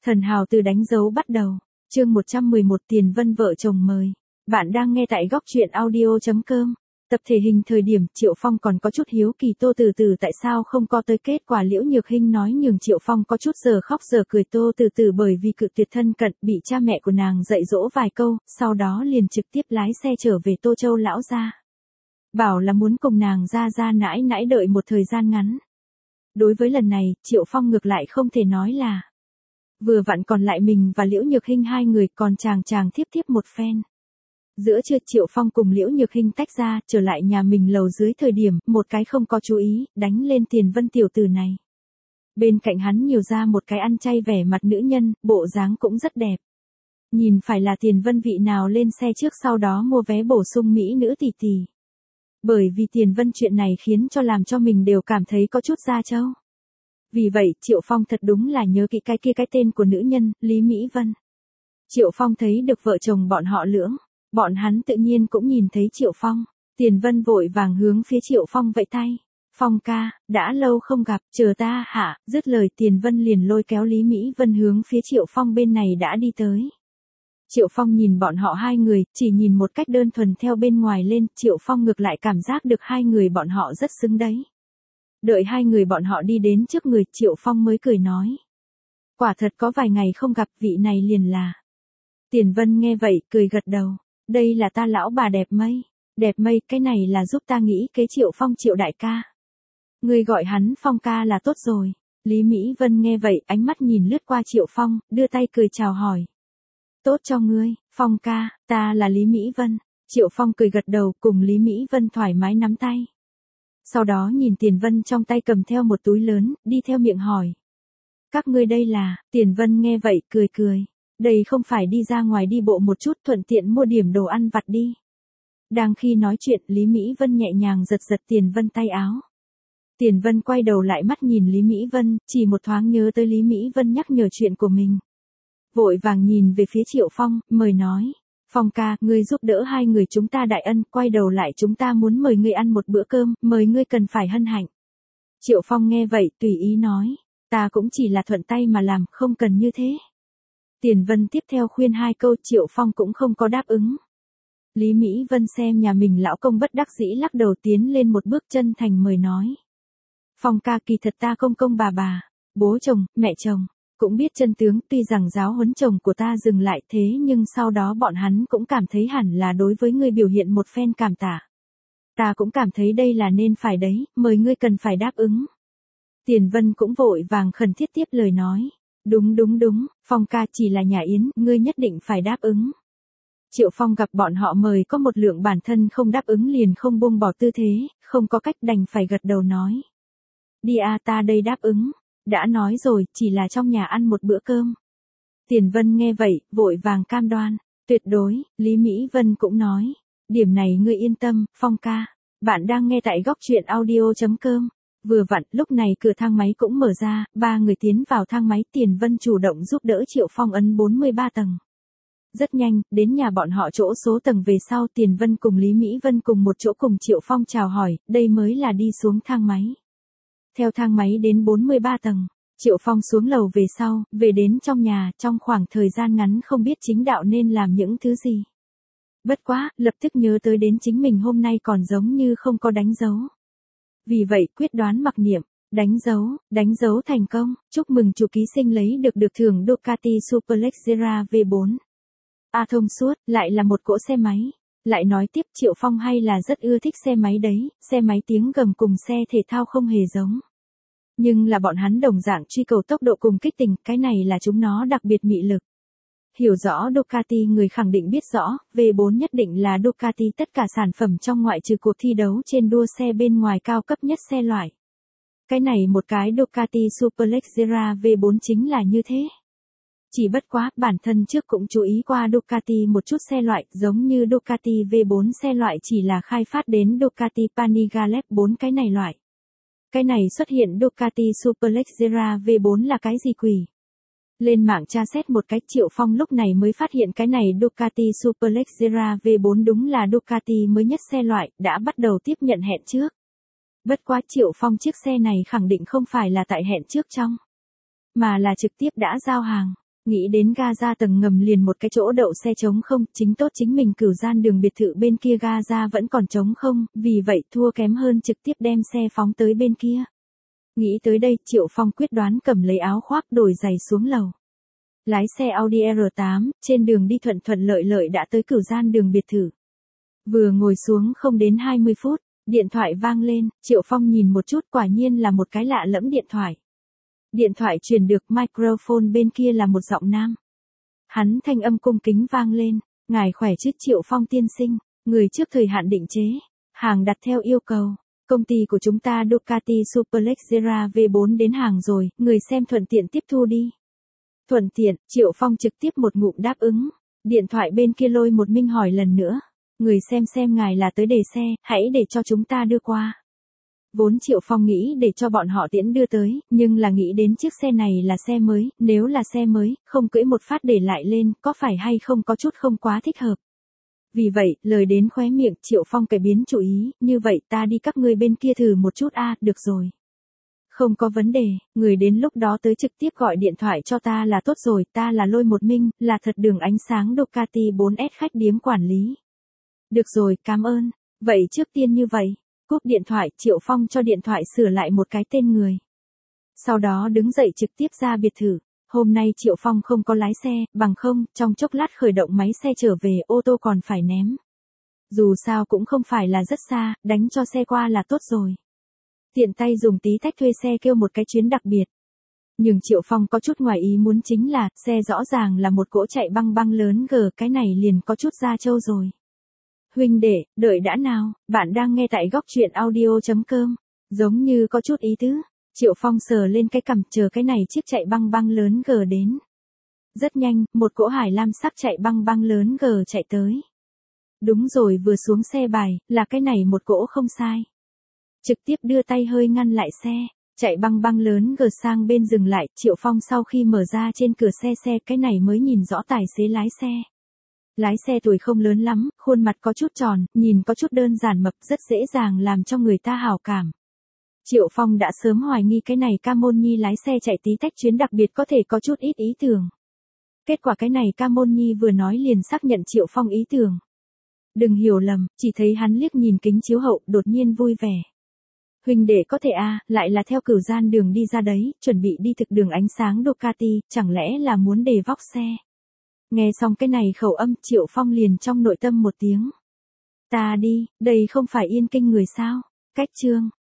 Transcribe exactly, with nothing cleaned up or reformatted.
Thần hào từ đánh dấu bắt đầu. Chương một trăm mười một Tiền Vân vợ chồng mời. Bạn đang nghe tại góc truyện audio chấm com. Tập thể hình thời điểm Triệu Phong còn có chút hiếu kỳ Tô Từ Từ tại sao không có tới, kết quả Liễu Nhược Hinh nói nhường Triệu Phong có chút giờ khóc giờ cười. Tô Từ Từ bởi vì cự tuyệt thân cận bị cha mẹ của nàng dạy dỗ vài câu, sau đó liền trực tiếp lái xe trở về Tô Châu lão gia. Bảo là muốn cùng nàng ra ra nãi nãi đợi một thời gian ngắn. Đối với lần này, Triệu Phong ngược lại không thể nói là. Vừa vặn còn lại mình và Liễu Nhược Hinh hai người, còn chàng chàng thiếp thiếp một phen. Giữa trưa Triệu Phong cùng Liễu Nhược Hinh tách ra, trở lại nhà mình lầu dưới thời điểm, một cái không có chú ý, đánh lên Tiền Vân tiểu tử này. Bên cạnh hắn nhiều ra một cái ăn chay vẻ mặt nữ nhân, bộ dáng cũng rất đẹp. Nhìn phải là Tiền Vân vị nào lên xe trước sau đó mua vé bổ sung mỹ nữ tỷ tỷ. Bởi vì Tiền Vân chuyện này khiến cho làm cho mình đều cảm thấy có chút da trâu. Vì vậy, Triệu Phong thật đúng là nhớ kỹ cái kia cái tên của nữ nhân, Lý Mỹ Vân. Triệu Phong thấy được vợ chồng bọn họ lưỡng, bọn hắn tự nhiên cũng nhìn thấy Triệu Phong. Tiền Vân vội vàng hướng phía Triệu Phong vẫy tay. Phong ca, đã lâu không gặp, chờ ta hả? Dứt lời Tiền Vân liền lôi kéo Lý Mỹ Vân hướng phía Triệu Phong bên này đã đi tới. Triệu Phong nhìn bọn họ hai người, chỉ nhìn một cách đơn thuần theo bên ngoài lên, Triệu Phong ngược lại cảm giác được hai người bọn họ rất xứng đấy. Đợi hai người bọn họ đi đến trước người, Triệu Phong mới cười nói. Quả thật có vài ngày không gặp, vị này liền là. Tiền Vân nghe vậy, cười gật đầu. Đây là ta lão bà Đẹp Mây. Đẹp Mây, cái này là giúp ta nghĩ kế Triệu Phong Triệu đại ca. Ngươi gọi hắn Phong ca là tốt rồi. Lý Mỹ Vân nghe vậy, ánh mắt nhìn lướt qua Triệu Phong, đưa tay cười chào hỏi. Tốt cho ngươi, Phong ca, ta là Lý Mỹ Vân. Triệu Phong cười gật đầu, cùng Lý Mỹ Vân thoải mái nắm tay. Sau đó nhìn Tiền Vân trong tay cầm theo một túi lớn, đi theo miệng hỏi. Các ngươi đây là, Tiền Vân nghe vậy, cười cười. Đây không phải đi ra ngoài đi bộ một chút, thuận tiện mua điểm đồ ăn vặt đi. Đang khi nói chuyện, Lý Mỹ Vân nhẹ nhàng giật giật Tiền Vân tay áo. Tiền Vân quay đầu lại mắt nhìn Lý Mỹ Vân, chỉ một thoáng nhớ tới Lý Mỹ Vân nhắc nhở chuyện của mình. Vội vàng nhìn về phía Triệu Phong, mời nói. Phong ca, ngươi giúp đỡ hai người chúng ta đại ân, quay đầu lại chúng ta muốn mời ngươi ăn một bữa cơm, mời ngươi cần phải hân hạnh. Triệu Phong nghe vậy, tùy ý nói. Ta cũng chỉ là thuận tay mà làm, không cần như thế. Tiền Vân tiếp theo khuyên hai câu, Triệu Phong cũng không có đáp ứng. Lý Mỹ Vân xem nhà mình lão công bất đắc dĩ lắc đầu tiến lên một bước chân thành mời nói. Phong ca, kỳ thật ta công công bà bà, bố chồng, mẹ chồng. Cũng biết chân tướng, tuy rằng giáo huấn chồng của ta dừng lại thế nhưng sau đó bọn hắn cũng cảm thấy hẳn là đối với ngươi biểu hiện một phen cảm tạ. Ta cũng cảm thấy đây là nên phải đấy, mời ngươi cần phải đáp ứng. Tiền Vân cũng vội vàng khẩn thiết tiếp lời nói. Đúng đúng đúng, Phong ca chỉ là nhà yến, ngươi nhất định phải đáp ứng. Triệu Phong gặp bọn họ mời có một lượng bản thân không đáp ứng liền không buông bỏ tư thế, không có cách đành phải gật đầu nói. Đi à, ta đây đáp ứng. Đã nói rồi, chỉ là trong nhà ăn một bữa cơm. Tiền Vân nghe vậy, vội vàng cam đoan. Tuyệt đối, Lý Mỹ Vân cũng nói. Điểm này ngươi yên tâm, Phong ca. Bạn đang nghe tại góc truyện audio chấm com. Vừa vặn, lúc này cửa thang máy cũng mở ra, ba người tiến vào thang máy. Tiền Vân chủ động giúp đỡ Triệu Phong ấn bốn mươi ba tầng. Rất nhanh, đến nhà bọn họ chỗ số tầng về sau, Tiền Vân cùng Lý Mỹ Vân cùng một chỗ cùng Triệu Phong chào hỏi, đây mới là đi xuống thang máy. Theo thang máy đến bốn mươi ba tầng, Triệu Phong xuống lầu về sau, về đến trong nhà, trong khoảng thời gian ngắn không biết chính đạo nên làm những thứ gì. Bất quá, lập tức nhớ tới đến chính mình hôm nay còn giống như không có đánh dấu. Vì vậy quyết đoán mặc niệm, đánh dấu, đánh dấu thành công, chúc mừng chủ ký sinh lấy được được thưởng Ducati Superleggera V bốn. A thông suốt, lại là một cỗ xe máy. Lại nói tiếp Triệu Phong hay là rất ưa thích xe máy đấy, xe máy tiếng gầm cùng xe thể thao không hề giống. Nhưng là bọn hắn đồng dạng truy cầu tốc độ cùng kích tình, cái này là chúng nó đặc biệt mị lực. Hiểu rõ Ducati người khẳng định biết rõ, V bốn nhất định là Ducati tất cả sản phẩm trong ngoại trừ cuộc thi đấu trên đua xe bên ngoài cao cấp nhất xe loại. Cái này một cái Ducati Superleggera V bốn chính là như thế. Chỉ bất quá, bản thân trước cũng chú ý qua Ducati một chút xe loại, giống như Ducati V bốn xe loại chỉ là khai phát đến Ducati Panigale bốn cái này loại. Cái này xuất hiện Ducati Superleggera V bốn là cái gì quỷ? Lên mạng tra xét một cái, Triệu Phong lúc này mới phát hiện cái này Ducati Superleggera V bốn đúng là Ducati mới nhất xe loại, đã bắt đầu tiếp nhận hẹn trước. Bất quá Triệu Phong chiếc xe này khẳng định không phải là tại hẹn trước trong, mà là trực tiếp đã giao hàng. Nghĩ đến ga ra tầng ngầm liền một cái chỗ đậu xe trống không, chính tốt chính mình cửu gian đường biệt thự bên kia ga ra vẫn còn trống không, vì vậy thua kém hơn trực tiếp đem xe phóng tới bên kia. Nghĩ tới đây, Triệu Phong quyết đoán cầm lấy áo khoác đổi giày xuống lầu. Lái xe Audi R tám, trên đường đi thuận thuận lợi lợi đã tới cửu gian đường biệt thự. Vừa ngồi xuống không đến hai mươi phút, điện thoại vang lên, Triệu Phong nhìn một chút quả nhiên là một cái lạ lẫm điện thoại. Điện thoại truyền được microphone bên kia là một giọng nam. Hắn thanh âm cung kính vang lên, ngài khỏe chứ Triệu Phong tiên sinh, người trước thời hạn định chế, hàng đặt theo yêu cầu. Công ty của chúng ta Ducati Superleggera V bốn đến hàng rồi, người xem thuận tiện tiếp thu đi. Thuận tiện, Triệu Phong trực tiếp một ngụm đáp ứng. Điện thoại bên kia lôi một minh hỏi lần nữa. Người xem xem ngài là tới để xe, hãy để cho chúng ta đưa qua. Vốn Triệu Phong nghĩ để cho bọn họ tiễn đưa tới, nhưng là nghĩ đến chiếc xe này là xe mới, nếu là xe mới, không cưỡi một phát để lại lên, có phải hay không có chút không quá thích hợp. Vì vậy, lời đến khóe miệng, Triệu Phong cải biến chủ ý, như vậy ta đi các ngươi bên kia thử một chút a, à, được rồi. Không có vấn đề, người đến lúc đó tới trực tiếp gọi điện thoại cho ta là tốt rồi, ta là Lôi Một Minh, là thật đường ánh sáng Ducati bốn S khách điếm quản lý. Được rồi, cảm ơn. Vậy trước tiên như vậy, cúp điện thoại, Triệu Phong cho điện thoại sửa lại một cái tên người. Sau đó đứng dậy trực tiếp ra biệt thự. Hôm nay Triệu Phong không có lái xe, bằng không, trong chốc lát khởi động máy xe trở về, ô tô còn phải ném. Dù sao cũng không phải là rất xa, đánh cho xe qua là tốt rồi. Tiện tay dùng tí tách thuê xe kêu một cái chuyến đặc biệt. Nhưng Triệu Phong có chút ngoài ý muốn chính là, xe rõ ràng là một cỗ chạy băng băng lớn gờ, cái này liền có chút da trâu rồi. Huynh đệ, đợi đã nào, bạn đang nghe tại góc truyện audio chấm com, giống như có chút ý tứ. Triệu Phong sờ lên cái cằm chờ cái này chiếc chạy băng băng lớn gờ đến. Rất nhanh, một cỗ hải lam sắc chạy băng băng lớn gờ chạy tới. Đúng rồi, vừa xuống xe bài, là cái này một cỗ không sai. Trực tiếp đưa tay hơi ngăn lại xe, chạy băng băng lớn gờ sang bên dừng lại, Triệu Phong sau khi mở ra trên cửa xe xe cái này mới nhìn rõ tài xế lái xe. Lái xe tuổi không lớn lắm, khuôn mặt có chút tròn, nhìn có chút đơn giản mập, rất dễ dàng làm cho người ta hảo cảm. Triệu Phong đã sớm hoài nghi cái này Ca Môn Nhi lái xe chạy tí tách chuyến đặc biệt có thể có chút ít ý tưởng. Kết quả cái này Ca Môn Nhi vừa nói liền xác nhận Triệu Phong ý tưởng. Đừng hiểu lầm, chỉ thấy hắn liếc nhìn kính chiếu hậu, đột nhiên vui vẻ. Huynh đệ có thể a, à, lại là theo cửu gian đường đi ra đấy, chuẩn bị đi thực đường ánh sáng Ducati, chẳng lẽ là muốn đề vóc xe. Nghe xong cái này khẩu âm, Triệu Phong liền trong nội tâm một tiếng. Ta đi, đây không phải Yên Kinh người sao? Cách chương.